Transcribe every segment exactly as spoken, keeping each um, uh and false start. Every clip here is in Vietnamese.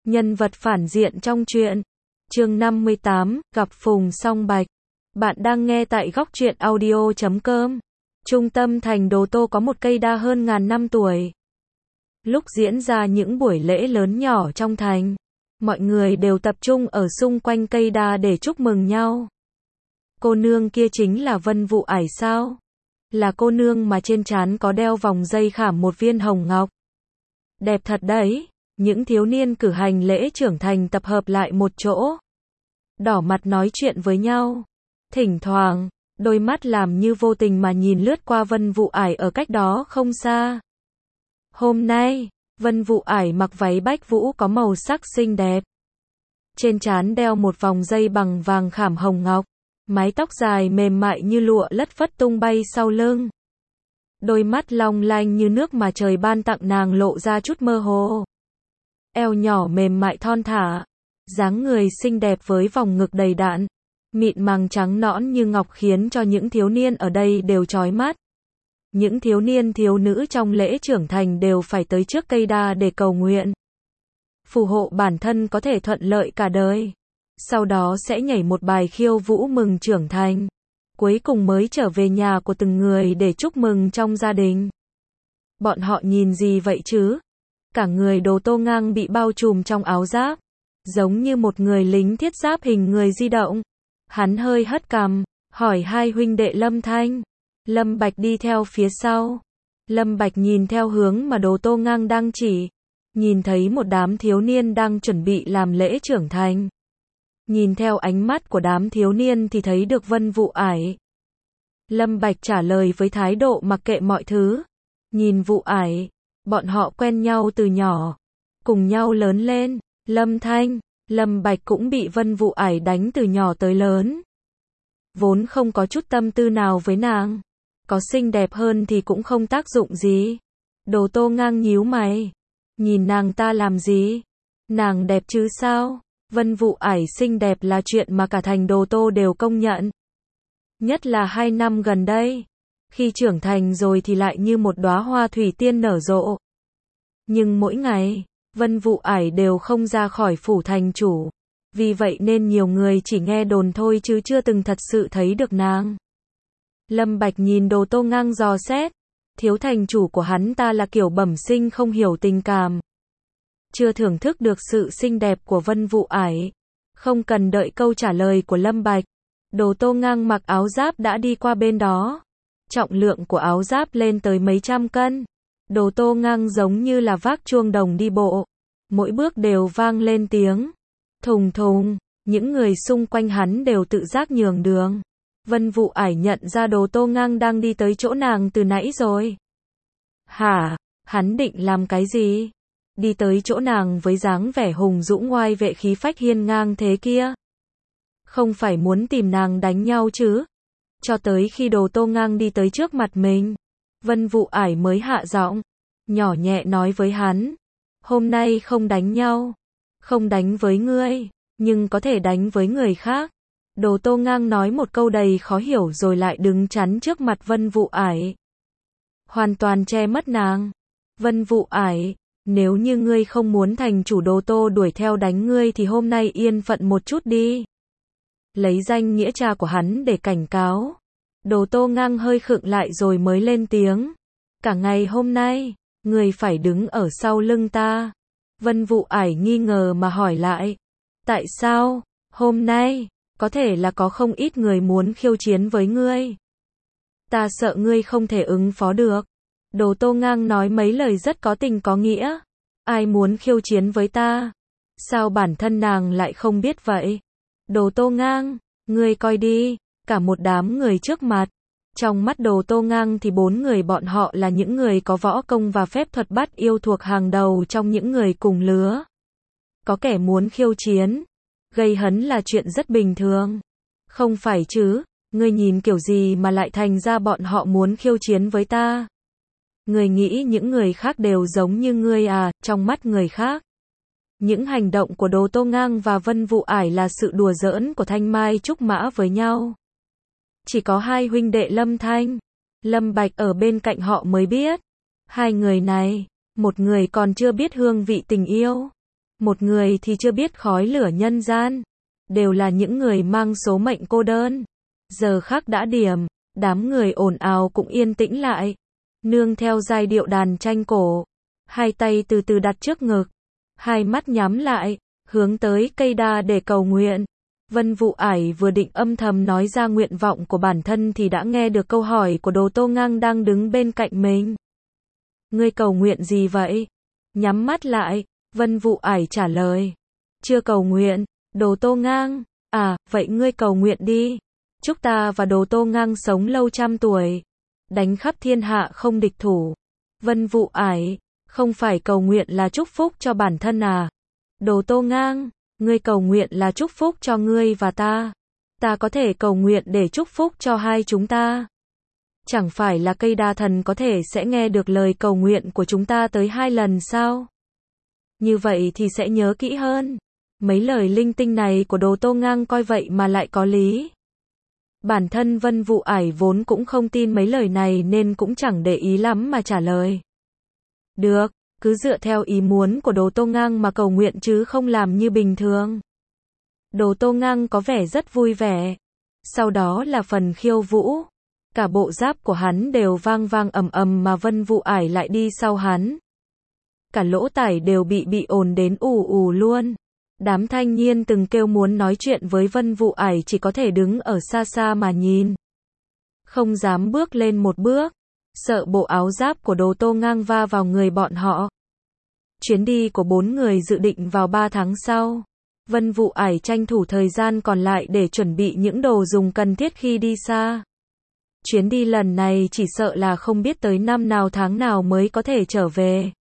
Nhân vật phản diện trong truyện. Chương năm mươi tám, gặp Phùng Song Bạch. Bạn đang nghe tại góc truyện audio chấm com. Trung tâm thành Đồ Tô có một cây đa hơn ngàn năm tuổi. Lúc diễn ra những buổi lễ lớn nhỏ trong thành, mọi người đều tập trung ở xung quanh cây đa để chúc mừng nhau. Cô nương kia chính là Vân Vụ Ải sao? Là cô nương mà trên trán có đeo vòng dây khảm một viên hồng ngọc. Đẹp thật đấy. Những thiếu niên cử hành lễ trưởng thành tập hợp lại một chỗ, đỏ mặt nói chuyện với nhau. Thỉnh thoảng, đôi mắt làm như vô tình mà nhìn lướt qua Vân Vụ Ải ở cách đó không xa. Hôm nay, Vân Vụ Ải mặc váy bách vũ có màu sắc xinh đẹp. Trên trán đeo một vòng dây bằng vàng khảm hồng ngọc, mái tóc dài mềm mại như lụa lất phất tung bay sau lưng. Đôi mắt long lanh như nước mà trời ban tặng nàng lộ ra chút mơ hồ. Eo nhỏ mềm mại thon thả, dáng người xinh đẹp với vòng ngực đầy đặn, mịn màng trắng nõn như ngọc khiến cho những thiếu niên ở đây đều chói mắt. Những thiếu niên thiếu nữ trong lễ trưởng thành đều phải tới trước cây đa để cầu nguyện, phù hộ bản thân có thể thuận lợi cả đời. Sau đó sẽ nhảy một bài khiêu vũ mừng trưởng thành, cuối cùng mới trở về nhà của từng người để chúc mừng trong gia đình. Bọn họ nhìn gì vậy chứ? Cả người Đồ Tô Ngang bị bao trùm trong áo giáp, giống như một người lính thiết giáp hình người di động. Hắn hơi hất cằm, hỏi hai huynh đệ Lâm Thanh, Lâm Bạch đi theo phía sau. Lâm Bạch nhìn theo hướng mà Đồ Tô Ngang đang chỉ, nhìn thấy một đám thiếu niên đang chuẩn bị làm lễ trưởng thành. Nhìn theo ánh mắt của đám thiếu niên thì thấy được Vân Vụ Ải. Lâm Bạch trả lời với thái độ mặc kệ mọi thứ. Nhìn Vụ Ải, bọn họ quen nhau từ nhỏ, cùng nhau lớn lên. Lâm Thanh, Lâm Bạch cũng bị Vân Vụ Ải đánh từ nhỏ tới lớn. Vốn không có chút tâm tư nào với nàng, có xinh đẹp hơn thì cũng không tác dụng gì. Đồ Tô Ngang nhíu mày, nhìn nàng ta làm gì? Nàng đẹp chứ sao? Vân Vụ Ải xinh đẹp là chuyện mà cả thành Đồ Tô đều công nhận. Nhất là hai năm gần đây, khi trưởng thành rồi thì lại như một đóa hoa thủy tiên nở rộ. Nhưng mỗi ngày, Vân Vụ Ải đều không ra khỏi phủ thành chủ. Vì vậy nên nhiều người chỉ nghe đồn thôi chứ chưa từng thật sự thấy được nàng. Lâm Bạch nhìn Đồ Tô Ngang dò xét. Thiếu thành chủ của hắn ta là kiểu bẩm sinh không hiểu tình cảm, chưa thưởng thức được sự xinh đẹp của Vân Vụ Ải. Không cần đợi câu trả lời của Lâm Bạch, Đồ Tô Ngang mặc áo giáp đã đi qua bên đó. Trọng lượng của áo giáp lên tới mấy trăm cân. Đồ Tô Ngang giống như là vác chuông đồng đi bộ, mỗi bước đều vang lên tiếng thùng thùng. Những người xung quanh hắn đều tự giác nhường đường. Vân Vụ Ải nhận ra Đồ Tô Ngang đang đi tới chỗ nàng từ nãy rồi. Hả? Hắn định làm cái gì? Đi tới chỗ nàng với dáng vẻ hùng dũng oai vệ khí phách hiên ngang thế kia. Không phải muốn tìm nàng đánh nhau chứ? Cho tới khi Đồ Tô Ngang đi tới trước mặt mình, Vân Vụ Ải mới hạ giọng, nhỏ nhẹ nói với hắn. Hôm nay không đánh nhau, không đánh với ngươi, nhưng có thể đánh với người khác. Đồ Tô Ngang nói một câu đầy khó hiểu rồi lại đứng chắn trước mặt Vân Vụ Ải, hoàn toàn che mất nàng. Vân Vụ Ải, nếu như ngươi không muốn thành chủ Đồ Tô đuổi theo đánh ngươi thì hôm nay yên phận một chút đi. Lấy danh nghĩa cha của hắn để cảnh cáo. Đồ Tô Ngang hơi khựng lại rồi mới lên tiếng. Cả ngày hôm nay, ngươi phải đứng ở sau lưng ta. Vân Vụ Ải nghi ngờ mà hỏi lại. Tại sao? Hôm nay, có thể là có không ít người muốn khiêu chiến với ngươi. Ta sợ ngươi không thể ứng phó được. Đồ Tô Ngang nói mấy lời rất có tình có nghĩa. Ai muốn khiêu chiến với ta? Sao bản thân nàng lại không biết vậy? Đồ Tô Ngang, ngươi coi đi, cả một đám người trước mặt. Trong mắt Đồ Tô Ngang thì bốn người bọn họ là những người có võ công và phép thuật bắt yêu thuộc hàng đầu trong những người cùng lứa. Có kẻ muốn khiêu chiến, gây hấn là chuyện rất bình thường. Không phải chứ, ngươi nhìn kiểu gì mà lại thành ra bọn họ muốn khiêu chiến với ta? Ngươi nghĩ những người khác đều giống như ngươi à? Trong mắt người khác, những hành động của Đồ Tô Ngang và Vân Vụ Ải là sự đùa giỡn của Thanh Mai Trúc Mã với nhau. Chỉ có hai huynh đệ Lâm Thanh, Lâm Bạch ở bên cạnh họ mới biết. Hai người này, một người còn chưa biết hương vị tình yêu, Một người thì chưa biết khói lửa nhân gian. Đều là những người mang số mệnh cô đơn. Giờ khắc đã điểm, đám người ồn ào cũng yên tĩnh lại. Nương theo giai điệu đàn tranh cổ. Hai tay từ từ đặt trước ngực. Hai mắt nhắm lại, hướng tới cây đa để cầu nguyện. Vân Vũ Ải vừa định âm thầm nói ra nguyện vọng của bản thân thì đã nghe được câu hỏi của Đồ Tô Ngang đang đứng bên cạnh mình. Ngươi cầu nguyện gì vậy? Nhắm mắt lại, Vân Vũ Ải trả lời. Chưa cầu nguyện. Đồ Tô Ngang, à, vậy ngươi cầu nguyện đi. Chúc ta và Đồ Tô Ngang sống lâu trăm tuổi. Đánh khắp thiên hạ không địch thủ. Vân Vũ Ải, không phải cầu nguyện là chúc phúc cho bản thân à? Đồ Tô Ngang, ngươi cầu nguyện là chúc phúc cho ngươi và ta. Ta có thể cầu nguyện để chúc phúc cho hai chúng ta. Chẳng phải là cây đa thần có thể sẽ nghe được lời cầu nguyện của chúng ta tới hai lần sao? Như vậy thì sẽ nhớ kỹ hơn. Mấy lời linh tinh này của Đồ Tô Ngang coi vậy mà lại có lý. Bản thân Vân Vũ Ải vốn cũng không tin mấy lời này nên cũng chẳng để ý lắm mà trả lời. Được, cứ dựa theo ý muốn của Đồ Tô Ngang mà cầu nguyện chứ không làm như bình thường. Đồ Tô Ngang có vẻ rất vui vẻ. Sau đó là phần khiêu vũ. Cả bộ giáp của hắn đều vang vang ầm ầm mà Vân Vũ Ải lại đi sau hắn. Cả lỗ tai đều bị bị ồn đến ù ù luôn. Đám thanh niên từng kêu muốn nói chuyện với Vân Vũ Ải chỉ có thể đứng ở xa xa mà nhìn. Không dám bước lên một bước. Sợ bộ áo giáp của Đồ Tô Ngang va vào người bọn họ. Chuyến đi của bốn người dự định vào ba tháng sau. Vân Vũ Ải tranh thủ thời gian còn lại để chuẩn bị những đồ dùng cần thiết khi đi xa. Chuyến đi lần này chỉ sợ là không biết tới năm nào tháng nào mới có thể trở về.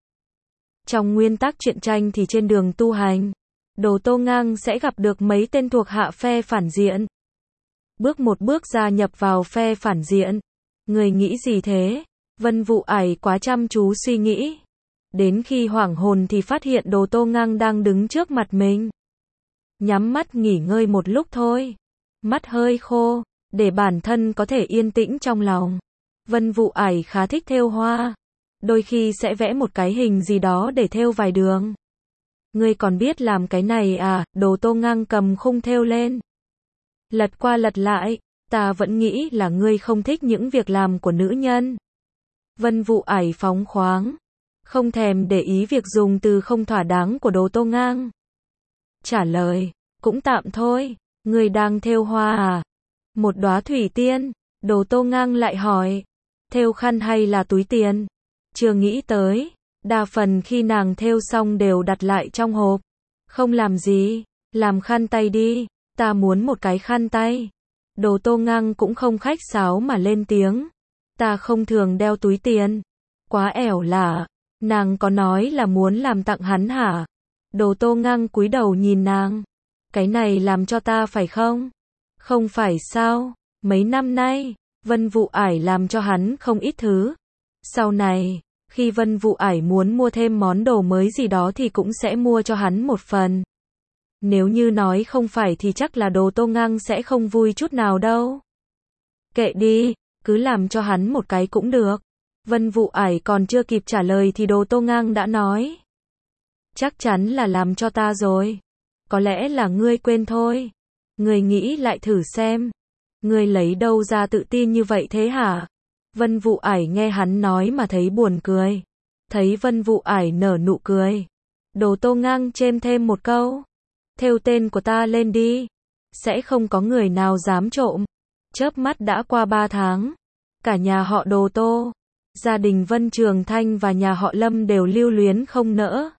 Trong nguyên tắc truyện tranh thì trên đường tu hành, Đồ Tô Ngang sẽ gặp được mấy tên thuộc hạ phe phản diện. Bước một bước gia nhập vào phe phản diện. Người nghĩ gì thế? Vân Vũ Ải quá chăm chú suy nghĩ. Đến khi hoảng hồn thì phát hiện Đồ Tô Ngang đang đứng trước mặt mình. Nhắm mắt nghỉ ngơi một lúc thôi. Mắt hơi khô, để bản thân có thể yên tĩnh trong lòng. Vân Vũ Ải khá thích thêu hoa. Đôi khi sẽ vẽ một cái hình gì đó để thêu vài đường. Ngươi còn biết làm cái này à? Đồ Tô Ngang cầm khung thêu lên. Lật qua lật lại, ta vẫn nghĩ là ngươi không thích những việc làm của nữ nhân. Vân Vũ Ải phóng khoáng, không thèm để ý việc dùng từ không thỏa đáng của Đồ Tô Ngang. Trả lời, cũng tạm thôi, ngươi đang thêu hoa à? Một đóa thủy tiên. Đồ Tô Ngang lại hỏi, thêu khăn hay là túi tiền? Chưa nghĩ tới, đa phần khi nàng thêu xong đều đặt lại trong hộp. Không làm gì, làm khăn tay đi, ta muốn một cái khăn tay. Đồ Tô Ngang cũng không khách sáo mà lên tiếng, ta không thường đeo túi tiền. Quá ẻo lả, nàng có nói là muốn làm tặng hắn hả? Đồ Tô Ngang cúi đầu nhìn nàng, cái này làm cho ta phải không? Không phải sao, mấy năm nay, Vân Vũ Ải làm cho hắn không ít thứ. Sau này, khi Vân Vũ Ải muốn mua thêm món đồ mới gì đó thì cũng sẽ mua cho hắn một phần. Nếu như nói không phải thì chắc là Đồ Tô Ngang sẽ không vui chút nào đâu. Kệ đi, cứ làm cho hắn một cái cũng được. Vân Vũ Ải còn chưa kịp trả lời thì Đồ Tô Ngang đã nói. Chắc chắn là làm cho ta rồi. Có lẽ là ngươi quên thôi. Ngươi nghĩ lại thử xem. Ngươi lấy đâu ra tự tin như vậy thế hả? Vân Vũ Ải nghe hắn nói mà thấy buồn cười. Thấy Vân Vũ Ải nở nụ cười, Đồ Tô Ngang chêm thêm một câu. Thêu tên của ta lên đi. Sẽ không có người nào dám trộm. Chớp mắt đã qua ba tháng. Cả nhà họ Đồ Tô, gia đình Vân Trường Thanh và nhà họ Lâm đều lưu luyến không nỡ.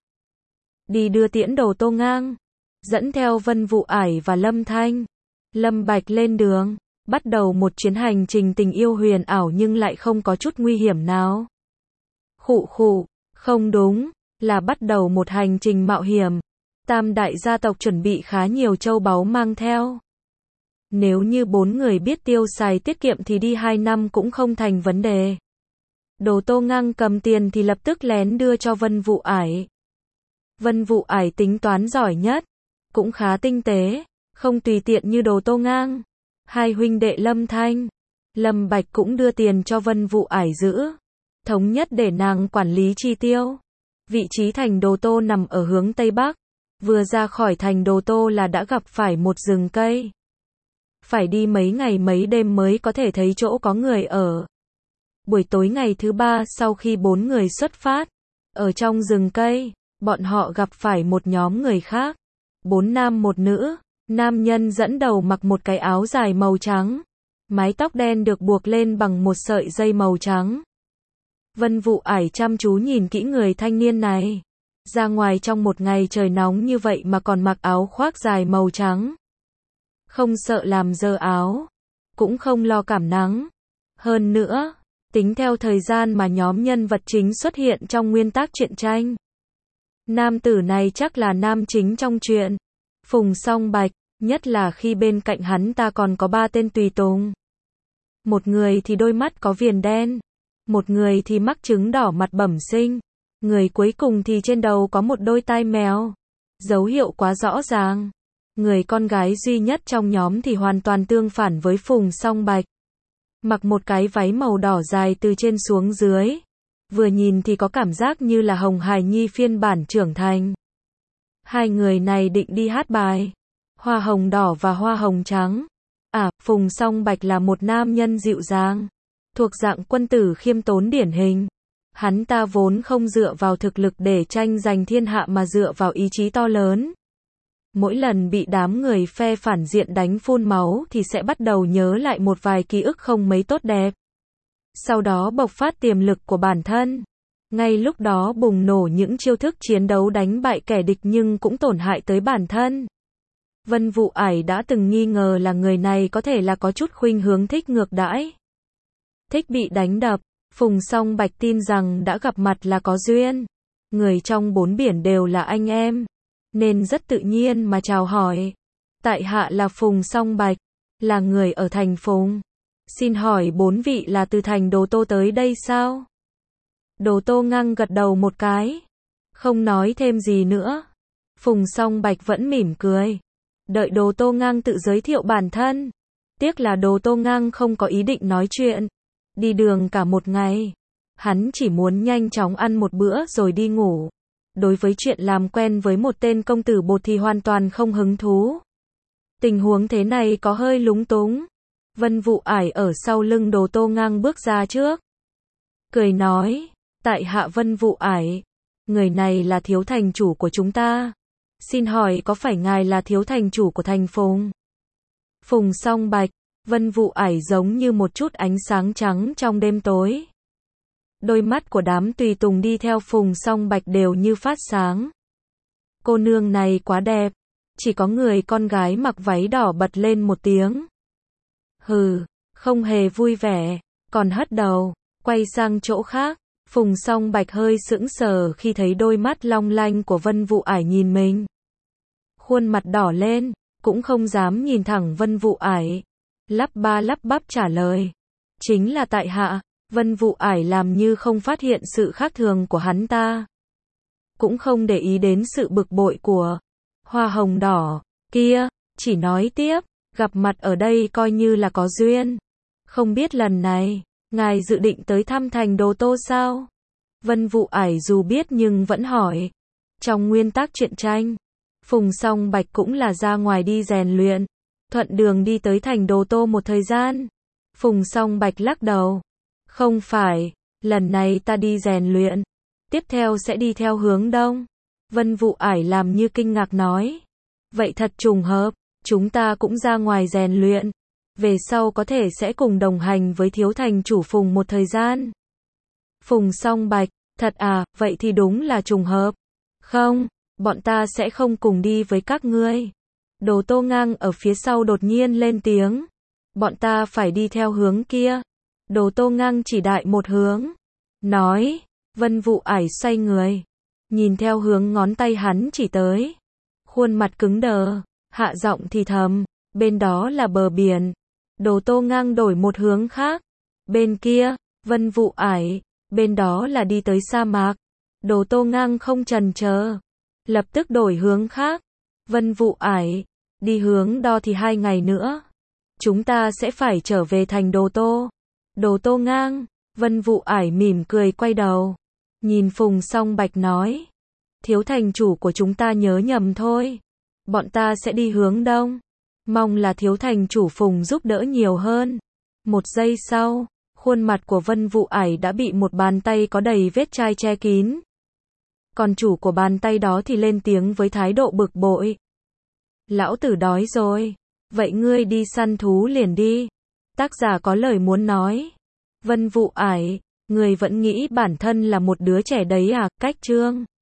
Đi đưa tiễn Đồ Tô Ngang. Dẫn theo Vân Vũ Ải và Lâm Thanh, Lâm Bạch lên đường. Bắt đầu một chuyến hành trình tình yêu huyền ảo nhưng lại không có chút nguy hiểm nào. Khụ khụ, không đúng, là bắt đầu một hành trình mạo hiểm. Tam đại gia tộc chuẩn bị khá nhiều châu báu mang theo. Nếu như bốn người biết tiêu xài tiết kiệm thì đi hai năm cũng không thành vấn đề. Đồ Tô Ngang cầm tiền thì lập tức lén đưa cho Vân Vũ Ải. Vân Vũ Ải tính toán giỏi nhất, cũng khá tinh tế, không tùy tiện như Đồ Tô Ngang. Hai huynh đệ Lâm Thanh, Lâm Bạch cũng đưa tiền cho Vân Vũ Ải giữ, thống nhất để nàng quản lý chi tiêu. Vị trí thành Đồ Tô nằm ở hướng Tây Bắc, Vừa ra khỏi thành Đồ Tô là đã gặp phải một rừng cây. Phải đi mấy ngày mấy đêm mới có thể thấy chỗ có người ở. Buổi tối ngày thứ ba sau khi bốn người xuất phát, ở trong rừng cây, bọn họ gặp phải một nhóm người khác. Bốn nam một nữ, nam nhân dẫn đầu mặc một cái áo dài màu trắng. Mái tóc đen được buộc lên bằng một sợi dây màu trắng. Vân Vụ Ải chăm chú nhìn kỹ người thanh niên này. Ra ngoài trong một ngày trời nóng như vậy mà còn mặc áo khoác dài màu trắng. Không sợ làm dơ áo, cũng không lo cảm nắng. Hơn nữa, tính theo thời gian mà nhóm nhân vật chính xuất hiện trong nguyên tác truyện tranh. Nam tử này chắc là nam chính trong truyện. Phùng Song Bạch, nhất là khi bên cạnh hắn ta còn có ba tên tùy tùng. Một người thì đôi mắt có viền đen, một người thì mắc chứng đỏ mặt bẩm sinh, người cuối cùng thì trên đầu có một đôi tai mèo. Dấu hiệu quá rõ ràng. Người con gái duy nhất trong nhóm thì hoàn toàn tương phản với Phùng Song Bạch. Mặc một cái váy màu đỏ dài từ trên xuống dưới. Vừa nhìn thì có cảm giác như là Hồng Hải Nhi phiên bản trưởng thành. Hai người này định đi hát bài Hoa hồng đỏ và hoa hồng trắng. À, Phùng Song Bạch là một nam nhân dịu dàng, thuộc dạng quân tử khiêm tốn điển hình. Hắn ta vốn không dựa vào thực lực để tranh giành thiên hạ mà dựa vào ý chí to lớn. Mỗi lần bị đám người phe phản diện đánh phun máu thì sẽ bắt đầu nhớ lại một vài ký ức không mấy tốt đẹp. Sau đó bộc phát tiềm lực của bản thân. Ngay lúc đó bùng nổ những chiêu thức chiến đấu đánh bại kẻ địch nhưng cũng tổn hại tới bản thân. Vân Vụ Ải đã từng nghi ngờ là người này có thể là có chút khuynh hướng thích ngược đãi. Thích bị đánh đập. Phùng Song Bạch tin rằng đã gặp mặt là có duyên. Người trong bốn biển đều là anh em, nên rất tự nhiên mà chào hỏi. Tại hạ là Phùng Song Bạch, là người ở thành Phùng. Xin hỏi bốn vị là từ thành Đồ Tô tới đây sao? Đồ Tô Ngang gật đầu một cái, không nói thêm gì nữa. Phùng Song Bạch vẫn mỉm cười, đợi Đồ Tô Ngang tự giới thiệu bản thân. Tiếc là Đồ Tô Ngang không có ý định nói chuyện. Đi đường cả một ngày, hắn chỉ muốn nhanh chóng ăn một bữa rồi đi ngủ. Đối với chuyện làm quen với một tên công tử bột thì hoàn toàn không hứng thú. Tình huống thế này có hơi lúng túng. Vân Vụ Ải ở sau lưng Đồ Tô Ngang bước ra trước, cười nói, tại hạ Vân Vụ Ải, người này là thiếu thành chủ của chúng ta. Xin hỏi có phải ngài là thiếu thành chủ của thành Phùng? Phùng Song Bạch, Vân Vụ Ải giống như một chút ánh sáng trắng trong đêm tối. Đôi mắt của đám tùy tùng đi theo Phùng Song Bạch đều như phát sáng. Cô nương này quá đẹp. Chỉ có người con gái mặc váy đỏ bật lên một tiếng. Hừ, không hề vui vẻ, còn hất đầu, quay sang chỗ khác. Phùng Song Bạch hơi sững sờ khi thấy đôi mắt long lanh của Vân Vụ Ải nhìn mình. Khuôn mặt đỏ lên, cũng không dám nhìn thẳng Vân Vụ Ải. Lắp ba lắp bắp trả lời. Chính là tại hạ. Vân Vụ Ải làm như không phát hiện sự khác thường của hắn ta. Cũng không để ý đến sự bực bội của hoa hồng đỏ kia, chỉ nói tiếp, gặp mặt ở đây coi như là có duyên. Không biết lần này, ngài dự định tới thăm thành Đồ Tô sao? Vân Vụ Ải dù biết nhưng vẫn hỏi. Trong nguyên tác truyện tranh, Phùng Song Bạch cũng là ra ngoài đi rèn luyện, thuận đường đi tới thành Đồ Tô một thời gian. Phùng Song Bạch lắc đầu. Không phải, lần này ta đi rèn luyện, tiếp theo sẽ đi theo hướng đông. Vân Vụ Ải làm như kinh ngạc nói. Vậy thật trùng hợp, chúng ta cũng ra ngoài rèn luyện. Về sau có thể sẽ cùng đồng hành với thiếu thành chủ Phùng một thời gian. Phùng Song Bạch, thật à, vậy thì đúng là trùng hợp. Không, bọn ta sẽ không cùng đi với các ngươi. Đồ Tô Ngang ở phía sau đột nhiên lên tiếng. Bọn ta phải đi theo hướng kia. Đồ Tô Ngang chỉ đại một hướng. Nói, Vân Vụ Ải xoay người. Nhìn theo hướng ngón tay hắn chỉ tới. Khuôn mặt cứng đờ, hạ giọng thì thầm. Bên đó là bờ biển. Đồ Tô Ngang đổi một hướng khác. Bên kia, Vân Vụ Ải. Bên đó là đi tới sa mạc. Đồ Tô Ngang không chần chờ, lập tức đổi hướng khác. Vân Vụ Ải. Đi hướng đó thì hai ngày nữa. Chúng ta sẽ phải trở về thành Đồ Tô. Đồ Tô Ngang. Vân Vụ Ải mỉm cười quay đầu. Nhìn Phùng Song Bạch nói. Thiếu thành chủ của chúng ta nhớ nhầm thôi. Bọn ta sẽ đi hướng đông. Mong là thiếu thành chủ Phùng giúp đỡ nhiều hơn. Một giây sau, khuôn mặt của Vân Vụ Ải đã bị một bàn tay có đầy vết chai che kín. Còn chủ của bàn tay đó thì lên tiếng với thái độ bực bội. Lão tử đói rồi. Vậy ngươi đi săn thú liền đi. Tác giả có lời muốn nói. Vân Vụ Ải, người vẫn nghĩ bản thân là một đứa trẻ đấy à, cách chương.